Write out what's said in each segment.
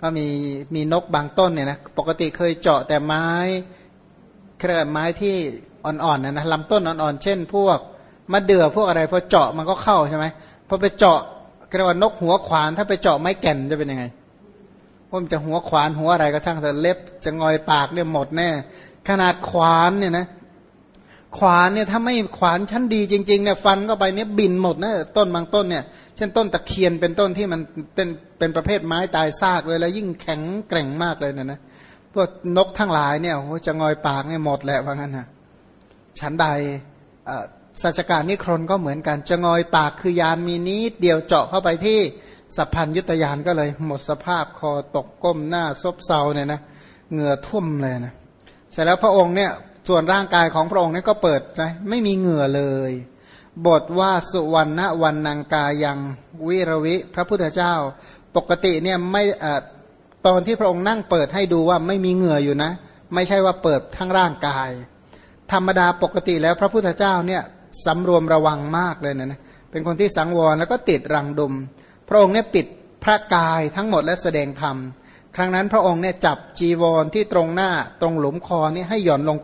ก็มีนกบางต้นเนี่ยนะปกติเคยเจาะแต่ไม้เครือไม้ที่อ่อนๆนะลำต้นอ่อนๆเช่นพวกมะเดื่อพวกอะไรพอเจาะมันก็เข้าใช่ไหมพอไปเจาะเรียกว่านกหัวขวานถ้าไปเจาะไม้แก่นจะเป็นยังไงว่ามันจะหัวขวานหัวอะไรก็ทั้งแต่เล็บจะงอยปากเนี่ยหมดแน่ขนาดขวานเนี่ยนะขวานเนี่ยถ้าไม่ขวานชั้นดีจริงๆเนี่ยฟันเข้าไปเนี่ยบินหมดนะต้นบางต้นเนี่ยเช่นต้นตะเคียนเป็นต้นที่มันเป็นประเภทไม้ตายซากเลยแล้วยิ่งแข็งแกร่งมากเลยนะพวกนกทั้งหลายเนี่ยโอ้จะงอยปากเนี่ยหมดแหละว่างั้นนะชั้นใดสัจการนิครนก็เหมือนกันจะงอยปากคือยานมีนิดเดียวเจาะเข้าไปที่สัพพัญญุตยานก็เลยหมดสภาพคอตกก้มหน้าซบเซาเนี่ยนะเหงื่อท่วมเลยนะเสร็จแล้วพระองค์เนี่ยส่วนร่างกายของพระองค์เนี่ยก็เปิดนะไม่มีเหงื่อเลยบทว่าสุวรรณวันนังกายังวิรวิพระพุทธเจ้าปกติเนี่ยไม่ตอนที่พระองค์นั่งเปิดให้ดูว่าไม่มีเหงื่ออยู่นะไม่ใช่ว่าเปิดทั้งร่างกายธรรมดาปกติแล้วพระพุทธเจ้าเนี่ยสำรวมระวังมากเลยนะเป็นคนที่สังวรแล้วก็ติดรังดุมพระองค์เนี่ยปิดพระกายทั้งหมดและแสดงธรรมครั้งนั้นพระองค์เนี่ยจับจีวรที่ตรงหน้าตรงหลุมคอนี่ให้หย่อนลงไป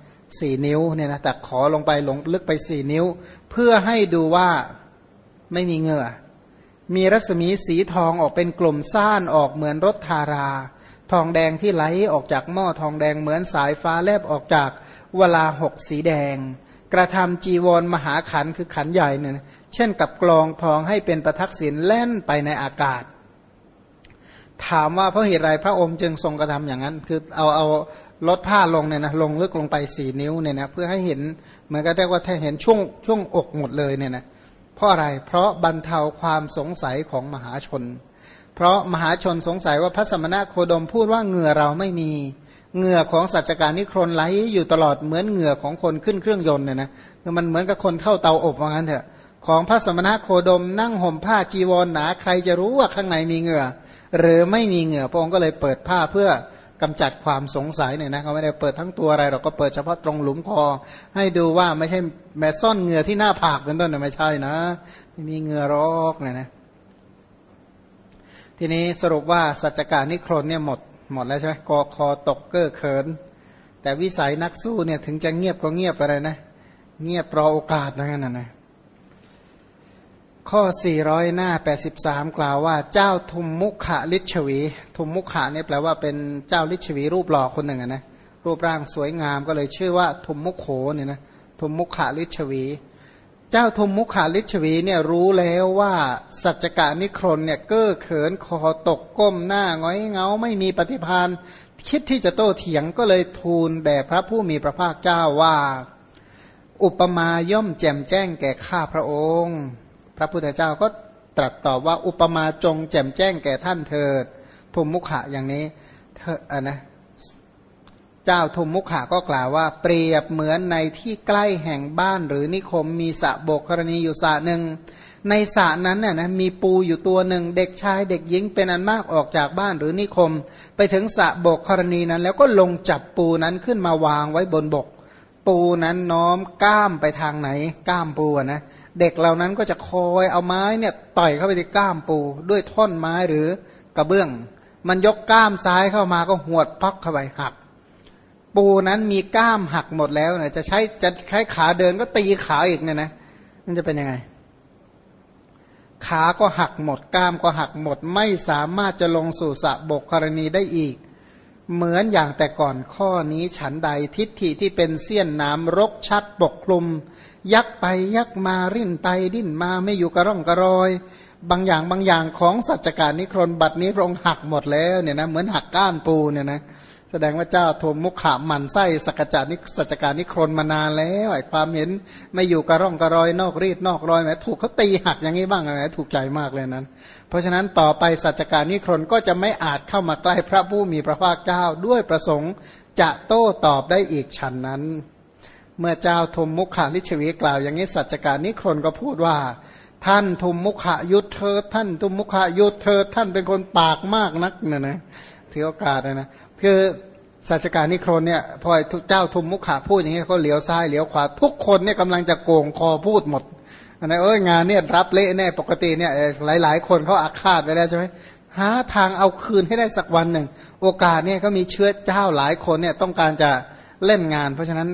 4 นิ้วเนี่ยนะแต่ขอลงไปลงลึกไป4 นิ้วเพื่อให้ดูว่าไม่มีเหงื่อมีรัศมีสีทองออกเป็นกลุ่มซ่านออกเหมือนรถธาราทองแดงที่ไหลออกจากหม้อทองแดงเหมือนสายฟ้าแลบออกจากวลาหกสีแดงกระทำจีวรมหาขันคือขันใหญ่เนี่ยเช่นกับกลองทองให้เป็นประทักษิณแล่นไปในอากาศถามว่าเพราะเหตุไรพระองค์จึงทรงกระทำอย่างนั้นคือเอาลดผ้าลงเนี่ยนะลงลึกลงไป4 นิ้วเนี่ยนะเพื่อให้เห็นเหมือนกับเรียกว่าถ้าเห็นช่วงอกหมดเลยเนี่ยนะเพราะอะไรเพราะบรรเทาความสงสัยของมหาชนเพราะมหาชนสงสัยว่าพระสมณโคดมพูดว่าเหงื่อเราไม่มีเหงื่อของสัจการนิครนไหลอยู่ตลอดเหมือนเหงื่อของคนขึ้นเครื่องยนต์เนี่ยนะมันเหมือนกับคนเข้าเตาอบว่างั้นเถอะของพระสมณโคดมนั่งห่มผ้าจีวรหนาใครจะรู้ว่าข้างในมีเหงื่อหรือไม่มีเหงื่อพระองค์ก็เลยเปิดผ้าเพื่อกำจัดความสงสัยเนี่ยนะเขาไม่ได้เปิดทั้งตัวอะไรหรอกก็เปิดเฉพาะตรงหลุมคอให้ดูว่าไม่ใช่แม่ซ่อนเหงื่อที่หน้าผากเป็นต้นนะไม่ใช่นะไม่มีเหงื่อรอกเนี่ยนะทีนี้สรุปว่าสัจการนิครนเนี่ยหมดแล้วใช่ไหมกอคอตกเก้อเขินแต่วิสัยนักสู้เนี่ยถึงจะเงียบก็เงียบอะไรนะเงียบรอโอกาสนั่นนะข้อ400หน้า83กล่าวว่าเจ้าทุมมุขะลิชวีทุมมุขะเนี่ยแปลว่าเป็นเจ้าลิชวีรูปหล่อคนหนึ่งนะรูปร่างสวยงามก็เลยชื่อว่าทุมมุขโขเนี่ยนะทุมมุขะลิชวีเจ้าทุมมุขะลิชวีเนี่ยรู้แล้วว่าสัจกะนิครนเนี่ยเก้อเขินคอตกก้มหน้าง้อยเงาไม่มีปฏิภาณคิดที่จะโต้เถียงก็เลยทูลแด่พระผู้มีพระภาคเจ้าว่าอุปมาย่อมแจ่มแจ้งแก่ข้าพระองค์พระพุทธเจ้าก็ตรัสตอบว่าอุปมาจงแจ่มแจ้งแก่ท่านเถิดทุมมุขะอย่างนี้เธอนะเจ้าทุมมุขะก็กล่าวว่าเปรียบเหมือนในที่ใกล้แห่งบ้านหรือนิคมมีสระโบกกรณีอยู่สระหนึ่งในสระนั้นน่ะนะมีปูอยู่ตัวหนึ่งเด็กชายเด็กหญิงเป็นอันมากออกจากบ้านหรือนิคมไปถึงสระโบกกรณีนั้นแล้วก็ลงจับปูนั้นขึ้นมาวางไว้บนบกปูนั้นน้อมก้ามไปทางไหนก้ามปูนะเด็กเหล่านั้นก็จะคอยเอาไม้เนี่ยต่อยเข้าไปที่ก้ามปูด้วยท่อนไม้หรือกระเบื้องมันยกก้ามซ้ายเข้ามาก็หวดพักเข้าไปหักปูนั้นมีก้ามหักหมดแล้วเนี่ยจะใช้ขาเดินก็ตีขาอีกเนี่ยนะมันจะเป็นยังไงขาก็หักหมดก้ามก็หักหมดไม่สามารถจะลงสู่สระบกกรณีได้อีกเหมือนอย่างแต่ก่อนข้อนี้ฉันใดทิฏฐิที่เป็นเสี้ยนน้ำรกชัดปกคลุมยักไปยักมาริ่นไปดิ้นมาไม่อยู่กระร่องกระรอยบางอย่างของสัจการนิครนบัดนี้พระองค์หักหมดแล้วเนี่ยนะเหมือนหักก้านปูเนี่ยนะแสดงว่าเจ้าทุมมุขะหมั่นไส้สัจการนิครนมานานแล้วไอ้ความเห็นไม่อยู่กระร่องกระรอยนอกรีดนอกรอยแหมถูกเขาตีหักอย่างนี้บ้างอะไรถูกใจมากเลยนั้นเพราะฉะนั้นต่อไปสัจการนิครนก็จะไม่อาจเข้ามาใกล้พระผู้มีพระภาคเจ้าด้วยประสงค์จะโต้ตอบได้อีกฉันนั้นเมื่อเจ้าทุมมุขะลิชวีกล่าวอย่างนี้สัจการนิครนก็พูดว่าท่านทุมมุขะยุทธเถิดท่านทุมมุขะยุทธเถิดท่านเป็นคนปากมากนักนะถือโอกาสนะคือสัจการนิครนเนี่ยพอเจ้าทุมมุขะพูดอย่างนี้เขาเหลียวซ้ายเหลียวขวาทุกคนเนี่ยกำลังจะโกงคอพูดหมดนะงานเนี่ยรับเละแน่ปกติเนี่ยหลายๆคนเขาอาฆาตไปแล้วใช่ไหมหาทางเอาคืนให้ได้สักวันหนึ่งโอกาสเนี่ยก็มีเชื้อเจ้าหลายคนเนี่ยต้องการจะเล่นงานเพราะฉะนั้น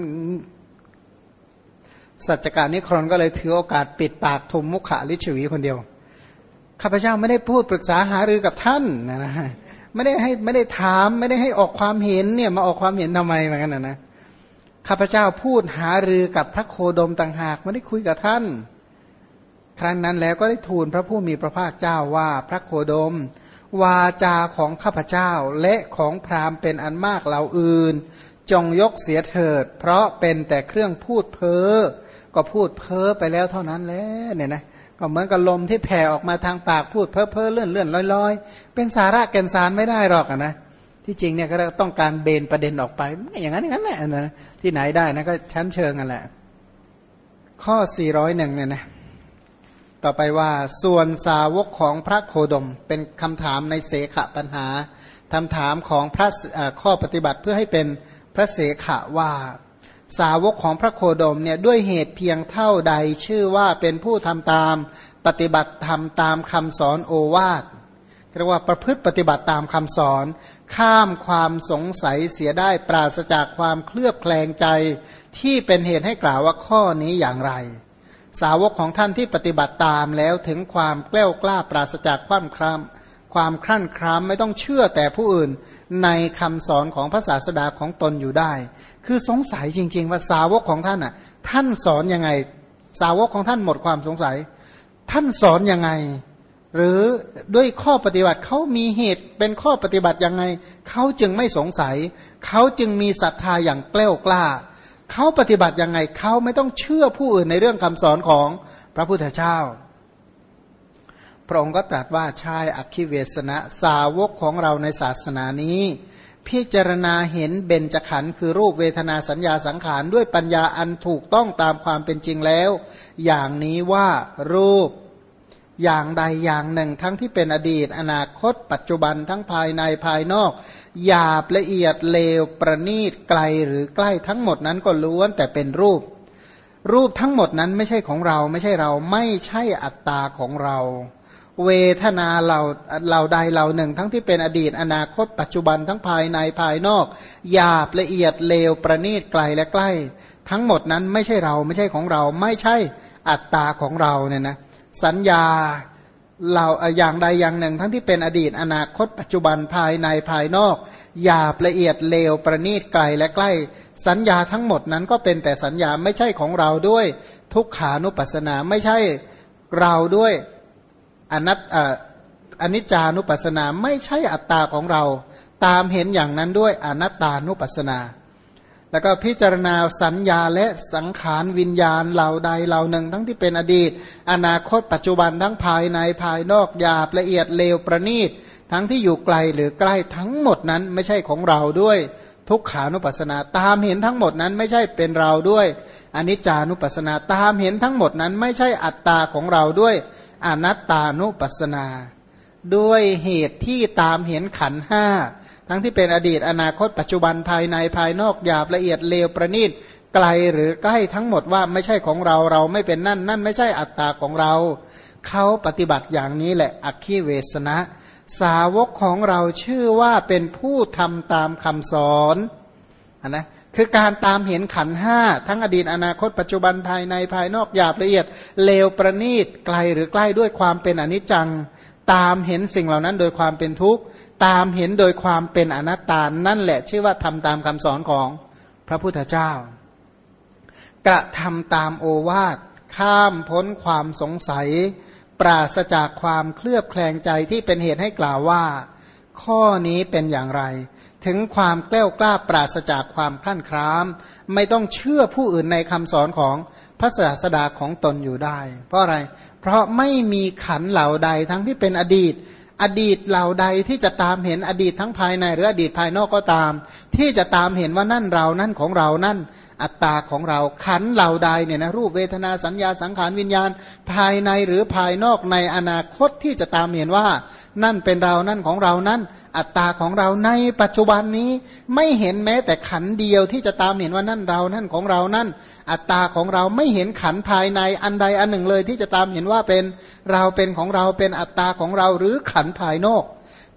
สัจการนิครนก็เลยถือโอกาสปิดปากทุมมุขลิชวีคนเดียวข้าพเจ้าไม่ได้พูดปรึกษาหารือกับท่านนะไม่ได้ถามไม่ได้ให้ออกความเห็นเนี่ยมาออกความเห็นทำไมเหมือนกันนะข้าพเจ้าพูดหารือกับพระโคดมต่างหากไม่ได้คุยกับท่านครั้งนั้นแล้วก็ได้ทูลพระผู้มีพระภาคเจ้าว่าพระโคดมวาจาของข้าพเจ้าและของพราหมณ์เป็นอันมากเหล่าอื่นจงยกเสียเถิดเพราะเป็นแต่เครื่องพูดเพ้อก็พูดเพ้อไปแล้วเท่านั้นแหละเนี่ยนะก็เหมือนกับลมที่แผ่ออกมาทางปากพูดเพ้อเพ้อเลื่อนเลื่อนลอยๆเป็นสาระแก่นสารไม่ได้หรอกนะที่จริงเนี่ยก็ต้องการเบนประเด็นออกไปอย่างนั้นแหละนะที่ไหนได้นะก็ชั้นเชิงกันแหละข้อ401เนี่ยนะต่อไปว่าส่วนสาวกของพระโคดมเป็นคำถามในเสขปัญหาคำถามของพระข้อปฏิบัติเพื่อให้เป็นพระเสขว่าสาวกของพระโคดมเนี่ยด้วยเหตุเพียงเท่าใดชื่อว่าเป็นผู้ทำตามปฏิบัติธรรมตามคำสอนโอวาทเรียกว่าประพฤติปฏิบัติตามคำสอนข้ามความสงสัยเสียได้ปราศจากความเคลือบแคลงใจที่เป็นเหตุให้กล่าวว่าข้อนี้อย่างไรสาวกของท่านที่ปฏิบัติตามแล้วถึงความแกล้วกล้าปราศจากความครั่นคร้ามไม่ต้องเชื่อแต่ผู้อื่นในคำสอนของพระศาสดาของตนอยู่ได้คือสงสัยจริงๆว่าสาวกของท่านน่ะท่านสอนยังไงสาวกของท่านหมดความสงสัยท่านสอนยังไงหรือด้วยข้อปฏิบัติเขามีเหตุเป็นข้อปฏิบัติยังไงเขาจึงไม่สงสัยเขาจึงมีศรัทธาอย่างแกล้วกล้าเขาปฏิบัติยังไงเขาไม่ต้องเชื่อผู้อื่นในเรื่องคำสอนของพระพุทธเจ้าพระองค์ก็ตรัสว่าชายอคิเวสนะสาวกของเราในศาสนานี้พิจารณาเห็นเบญจขันธ์คือรูปเวทนาสัญญาสังขารด้วยปัญญาอันถูกต้องตามความเป็นจริงแล้วอย่างนี้ว่ารูปอย่างใดอย่างหนึ่งทั้งที่เป็นอดีตอนาคตปัจจุบันทั้งภายในภายนอกหยาบละเอียดเลวประณีตไกลหรือใกล้ทั้งหมดนั้นก็ล้วนแต่เป็นรูปทั้งหมดนั้นไม่ใช่ของเราไม่ใช่เราไม่ใช่อัตตาของเราเวทนาเราใดเราหนึ่งทั้งที่เป็นอดีตอนาคตปัจจุบันทั้งภายในภายนอกหยาบละเอียดเลวประณีตไกลและใกล้ทั้งหมดนั้นไม่ใช่เราไม่ใช่ของเราไม่ใช่อัตตาของเราเนี่ยนะสัญญาเราอย่างใดอย่างหนึ่งทั้งที่เป็นอดีตอนาคตปัจจุบันภายในภายนอกหยาบละเอียดเลวประณีตไกลและใกล้สัญญาทั้งหมดนั้นก็เป็นแต่สัญญาไม่ใช่ของเราด้วยทุกขานุปัสสนาไม่ใช่เราด้วยอนิจจานุปัสสนาไม่ใช่อัตตาของเราตามเห็นอย่างนั้นด้วยอนัตตานุปัสสนาแล้วก็พิจารณาสัญญาและสังขารวิญญาณเหล่าใดเหล่าหนึ่งทั้งที่เป็นอดีตอนาคตปัจจุบันทั้งภายในภายนอกหยาบละเอียดเลวประณีตทั้งที่อยู่ไกลหรือใกล้ทั้งหมดนั้นไม่ใช่ของเราด้วยทุกขานุปัสสนาตามเห็นทั้งหมดนั้นไม่ใช่เป็นเราด้วยอนิจจานุปัสสนาตามเห็นทั้งหมดนั้นไม่ใช่อัตตาของเราด้วยอนัตตานุปัสสนาด้วยเหตุที่ตามเห็นขันธ์ห้าทั้งที่เป็นอดีตอนาคตปัจจุบันภายในภายนอกหยาบละเอียดเลวประณีตไกลหรือใกล้ทั้งหมดว่าไม่ใช่ของเราเราไม่เป็นนั่นนั่นไม่ใช่อัตตาของเราเขาปฏิบัติอย่างนี้แหละอคิเวสนะสาวกของเราชื่อว่าเป็นผู้ทำตามคำสอนนะคือการตามเห็นขันธ์ห้าทั้งอดีตอนาคตปัจจุบันภายในภายนอกหยาบละเอียดเลวประณีตไกลหรือใกล้ด้วยความเป็นอนิจจังตามเห็นสิ่งเหล่านั้นโดยความเป็นทุกข์ตามเห็นโดยความเป็นอนัตตานั่นแหละชื่อว่าทำตามคำสอนของพระพุทธเจ้ากระทำตามโอวาทข้ามพ้นความสงสัยปราศจากความเคลือบแคลงใจที่เป็นเหตุให้กล่าวว่าข้อนี้เป็นอย่างไรถึงความแกล้วกล้าปราศจากความคลั่นคล้ามไม่ต้องเชื่อผู้อื่นในคำสอนของพระศาสดาของตนอยู่ได้เพราะอะไรเพราะไม่มีขันธ์เหล่าใดทั้งที่เป็นอดีตเหล่าใดที่จะตามเห็นอดีตทั้งภายในหรืออดีตภายนอกก็ตามที่จะตามเห็นว่านั่นเรานั่นของเรานั่นอัตตาของเราขันธ์เหล่าใดเนี่ยนะรูปเวทนาสัญญาสังขารวิญญาณภายในหรือภายนอกในอนาคตที่จะตามเห็นว่านั่นเป็นเรานั่นของเรานั่นอัตตาของเราในปัจจุบันนี้ไม่เห็นแม้แต่ขันธ์เดียวที่จะตามเห็นว่านั่นเรานั่นของเรานั่นอัตตาของเราไม่เห็นขันธ์ภายในอันใดอันหนึ่งเลยที่จะตามเห็นว่าเป็นเราเป็นของเราเป็นอัตตาของเราหรือขันธ์ภายนอก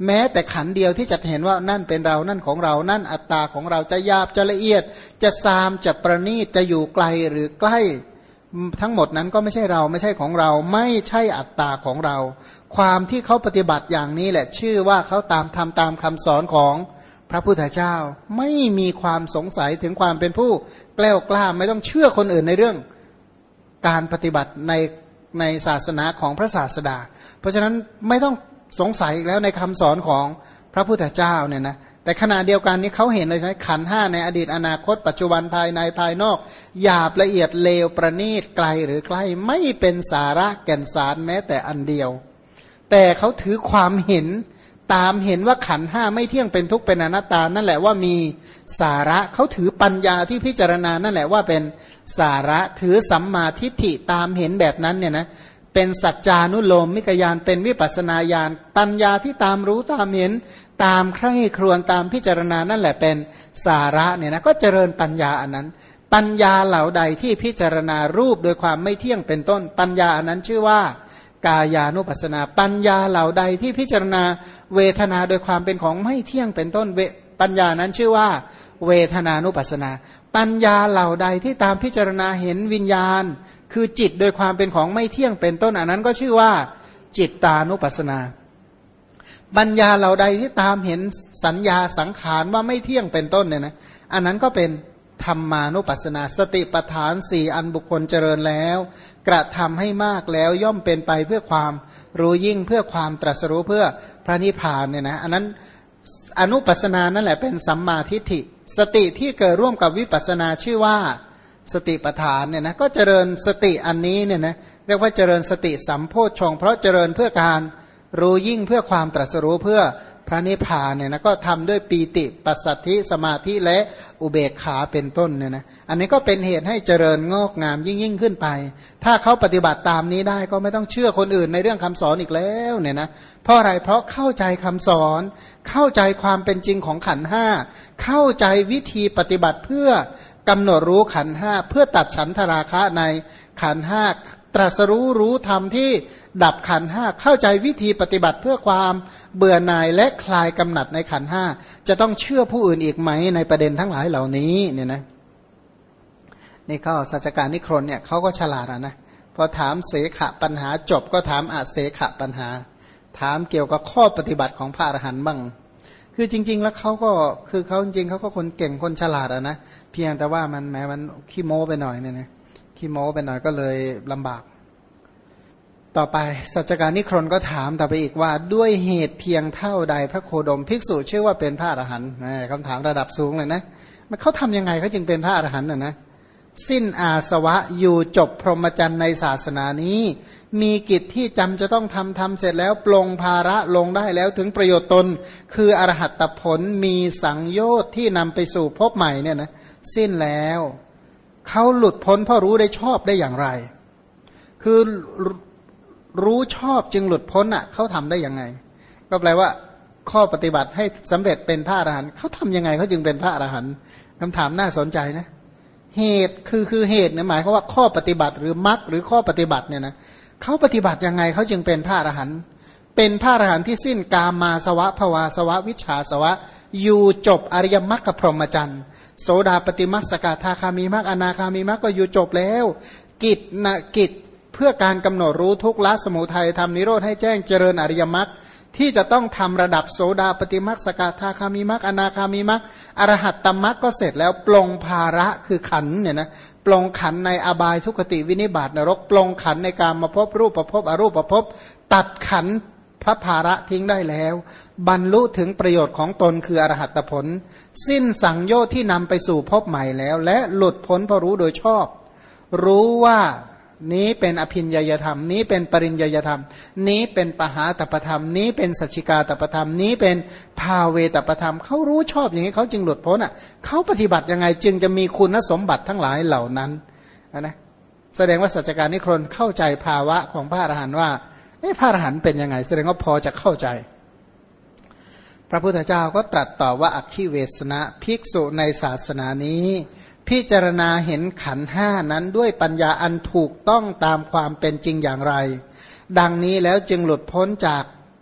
แม้แต่ขันธ์เดียวที่จะเห็นว่านั่นเป็นเรานั่นของเรานั่นอัตตาของเราจะหยาบจะละเอียดจะซามจะประณีตจะอยู่ไกลหรือใกล้ทั้งหมดนั้นก็ไม่ใช่เราไม่ใช่ของเราไม่ใช่อัตตาของเราความที่เขาปฏิบัติอย่างนี้แหละชื่อว่าเขาทำตามคำสอนของพระพุทธเจ้าไม่มีความสงสัยถึงความเป็นผู้แกล้วกล้าไม่ต้องเชื่อคนอื่นในเรื่องการปฏิบัติในศาสนาของพระศาสดาเพราะฉะนั้นไม่ต้องสงสัยอีกแล้วในคำสอนของพระพุทธเจ้าเนี่ยนะแต่ขณะเดียวกันนี้เขาเห็นเลยใช่ไหมขันธ์ห้าในอดีตอนาคตปัจจุบันภายในภายนอกหยาบละเอียดเลวประณีตไกลหรือใกล้ไม่เป็นสาระแก่นสารแม้แต่อันเดียวแต่เขาถือความเห็นตามเห็นว่าขันธ์ห้าไม่เที่ยงเป็นทุกข์เป็นอนัตตานั่นแหละว่ามีสาระเขาถือปัญญาที่พิจารณานั่นแหละว่าเป็นสาระถือสัมมาทิฏฐิตามเห็นแบบนั้นเนี่ยนะเป็นสัจจานุโลมมิกญาณเป็นวิปัสสนาญาณปัญญาที่ตามรู้ตามเห็นตามใคร่ครวญตามพิจารณานั่นแหละเป็นสาระเนี่ยนะก็เจริญปัญญาอันนั้นปัญญาเหล่าใดที่พิจารณารูปโดยความไม่เที่ยงเป็นต้นปัญญาอันนั้นชื่อว่ากายานุปัสสนาปัญญาเหล่าใดที่พิจารณาเวทนาโดยความเป็นของไม่เที่ยงเป็นต้นปัญญานั้นชื่อว่าเวทนานุปัสสนาปัญญาเหล่าใดที่ตามพิจารณาเห็นวิญญาณคือจิตโดยความเป็นของไม่เที่ยงเป็นต้นอันนั้นก็ชื่อว่าจิตตานุปัสสนาปัญญาเหล่าใดที่ตามเห็นสัญญาสังขารว่าไม่เที่ยงเป็นต้นเนี่ยนะอันนั้นก็เป็นธรรมานุปัสสนาสติปัฏฐานสี่อันบุคคลเจริญแล้วกระทำให้มากแล้วย่อมเป็นไปเพื่อความรู้ยิ่งเพื่อความตรัสรู้เพื่อพระนิพพานเนี่ยนะอันนั้นอนุปัสสนานั่นแหละเป็นสัมมาทิฏฐิสติที่เกิดร่วมกับวิปัสสนาชื่อว่าสติปัฏฐานเนี่ยนะก็เจริญสติอันนี้เนี่ยนะเรียกว่าเจริญสติสัมโพชฌงค์เพราะเจริญเพื่อการรู้ยิ่งเพื่อความตรัสรู้เพื่อพระนิพพานเนี่ยนะก็ทำด้วยปีติปัสสัทธิสมาธิและอุเบกขาเป็นต้นเนี่ยนะอันนี้ก็เป็นเหตุให้เจริญงอกงามยิ่งขึ้นไปถ้าเขาปฏิบัติตามนี้ได้ก็ไม่ต้องเชื่อคนอื่นในเรื่องคำสอนอีกแล้วเนี่ยนะเพราะอะไรเพราะเข้าใจคำสอนเข้าใจความเป็นจริงของขันธ์ห้าเข้าใจวิธีปฏิบัติเพื่อกำหนดรู้ขันธ์ห้าเพื่อตัดฉันทราคะในขันธ์ห้าตรัสรู้ธรรมที่ดับขันธ์ห้าเข้าใจวิธีปฏิบัติเพื่อความเบื่อหน่ายและคลายกำหนัดในขันธ์ห้าจะต้องเชื่อผู้อื่นอีกไหมในประเด็นทั้งหลายเหล่านี้เนี่ยนะนี่เขาสัจการนิครนเนี่ยเขาก็ฉลาดนะพอถามเสขะปัญหาจบก็ถามอเสขะปัญหาถามเกี่ยวกับข้อปฏิบัติของพระอรหันต์บ้างคือจริงๆแล้วเขาก็คือเขาจริงๆเขาก็คนเก่งคนฉลาดนะเพียงแต่ว่ามันแม้มันขี้โม้ไปหน่อยเนี่ยนะขี้โม้ไปหน่อยก็เลยลำบากต่อไปสัจการนิครนก็ถามต่อไปอีกว่าด้วยเหตุเพียงเท่าใดพระโคดมภิกษุชื่อว่าเป็นพระอรหันต์คำถามระดับสูงเลยนะมันเขาทำยังไงเขาจึงเป็นพระอรหันต์นะสิ้นอาสวะอยู่จบพรหมจรรย์ในศาสนานี้มีกิจที่จำจะต้องทำเสร็จแล้วปลงภาระลงได้แล้วถึงประโยชน์ตนคืออรหัตผลมีสังโยชน์ที่นำไปสู่ภพใหม่เนี่ยนะสิ้นแล้วเขาหลุดพ้นเพราะรู้ได้ชอบได้อย่างไรคือรู้ชอบจึงหลุดพ้นอ่ะเขาทำได้ยังไงก็แปลว่าข้อปฏิบัติให้สำเร็จเป็นพระอรหันต์เขาทำยังไงเขาจึงเป็นพระอรหันต์คำถามน่าสนใจนะเหตุคือเหตุเนี่ยหมายความว่าข้อปฏิบัติหรือมรรคหรือข้อปฏิบัติเนี่ยนะเขาปฏิบัติยังไงเขาจึงเป็นพระอรหันต์เป็นพระอรหันต์ที่สิ้นกามาสวะภวาสวะวิชชาสวะอยู่จบอริยมรรคกับพรหมจรรย์โสดาปฏิมรรคสกทาคามีมรรคอนาคามีมรรคก็อยู่จบแล้วกิจเพื่อการกำหนดรู้ทุกข์ละสมุทัยทำนิโรธให้แจ้งเจริญอริยมรรคที่จะต้องทำระดับโสดาปฏิมรรคสกทาคามีมรรคอนาคามีมรรคอรหัตตมรรคก็เสร็จแล้วปลงภาระคือขันเนี่ยนะปลงขันในอบายทุกขติวินิบาตนรกปลงขันในการมาพบรูปประพบอรูปประพบตัดขันพระภาระทิ้งได้แล้วบรรลุถึงประโยชน์ของตนคืออรหัตผลสิ้นสังโยชน์ที่นำไปสู่ภพใหม่แล้วและหลุดพ้นเพราะรู้โดยชอบรู้ว่านี้เป็นอภิญญาธรรมนี้เป็นปริญญาธรรมนี้เป็นปหาตปธรรมนี้เป็นสัจฉิกาตปธรรมนี้เป็นภาเวตปธรรมเขารู้ชอบอย่างนี้เขาจึงหลุดพ้นอ่ะเขาปฏิบัติยังไงจึงจะมีคุณสมบัติทั้งหลายเหล่านั้นนะแสดงว่าสัจจการนิครนเข้าใจภาวะของพระอรหันต์ว่าพระอรหันต์เป็นยังไงแสดงว่าพอจะเข้าใจพระพุทธเจ้าก็ตรัสต่อว่าอัคคิเวสนะภิกษุในศาสนานี้พิจารณาเห็นขันธ์ห้านั้นด้วยปัญญาอันถูกต้องตามความเป็นจริงอย่างไรดังนี้แล้วจึงหลุดพ้นจาก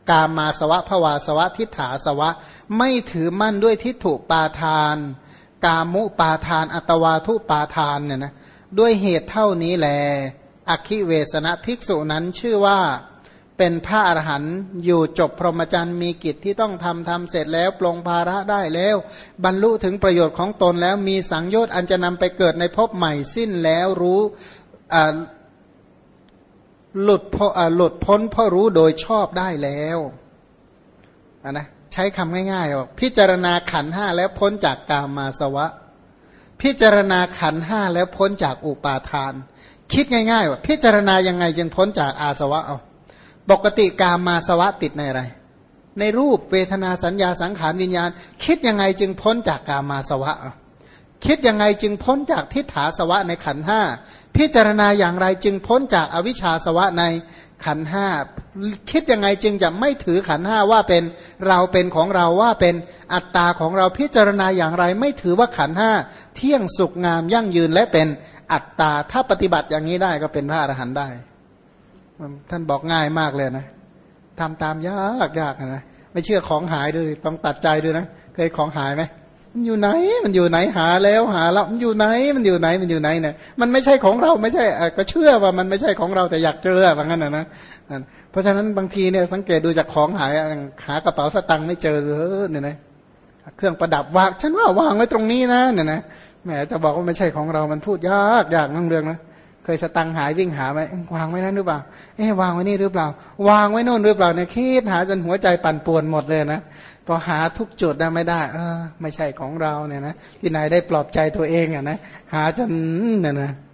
กามาสวะภวาสวะทิฏฐาสวะไม่ถือมั่นด้วยทิฏฐุปาทานกามุปาทานอัตวาทุปาทานเนี่ยนะด้วยเหตุเท่านี้แลอคิเวสนะภิกษุนั้นชื่อว่าเป็นพระอรหันต์อยู่จบพรหมจรรย์มีกิจที่ต้องทำเสร็จแล้วปลงภาระได้แล้วบรรลุถึงประโยชน์ของตนแล้วมีสังโยชน์อันจะนำไปเกิดในภพใหม่สิ้นแล้วรู้หลุดพ้นเพราะรู้โดยชอบได้แล้วนะใช้คำง่ายๆว่าพิจารณาขันธ์ห้าแล้วพ้นจากกามาสวะพิจารณาขันธ์ห้าแล้วพ้นจากอุปาทานคิดง่ายๆว่าพิจารณายังไงจึงพ้นจากอาสวะเอาปกติกามาสวะติดในอะไรในรูปเวทนาสัญญาสังขารวิญญาณคิดยังไงจึงพ้นจากกามาสวะเอาคิดยังไงจึงพ้นจากทิฏฐาสวะในขันธ์ห้าพิจารณาอย่างไรจึงพ้นจากอวิชชาสวะในขันธ์ห้าคิดยังไงจึงจะไม่ถือขันธ์ห้าว่าเป็นเราเป็นของเราว่าเป็นอัตตาของเราพิจารณาอย่างไรไม่ถือว่าขันธ์ห้าเที่ยงสุขงามยั่งยืนและเป็นอัตตาถ้าปฏิบัติอย่างนี้ได้ก็เป็นพระอรหันต์ได้ท่านบอกง่ายมากเลยนะทำตามยากนะไม่เชื่อของหายด้วยต้องตัดใจด้วยนะเคยของหายไหมมันอยู่ไหนมันอยู่ไหนหาแล้วหาแล้วมันอยู่ไหนมันอยู่ไหนมันอยู่ไหนเนี่ยมันไม่ใช่ของเราไม่ใช่ก็เชื่อว่ามันไม่ใช่ของเราแต่อยากเจอว่างั้นนะเพราะฉะนั้นบางทีเนี่ยสังเกตดูจากของหายหากระเป๋าสตังค์ไม่เจอเลยเนี่ยนะเครื่องประดับวางฉันว่าวางไว้ตรงนี้นะเนี่ยนะแหมจะบอกว่าไม่ใช่ของเรามันพูดยากนั่งเรื่องนะเคยสตังค์หายวิ่งหาไหมวางไว้นั่นหรือเปล่าวางไว้นี่หรือเปล่าวางไว้โน่นหรือเปล่าเนี่ยคิดหาจนหัวใจปั่นป่วนหมดเลยนะพอหาทุกจุดได้ไม่ได้ไม่ใช่ของเราเนี่ยนะที่ไหนได้ปลอบใจตัวเองอ่ะนะหาจนเนี่ยนะ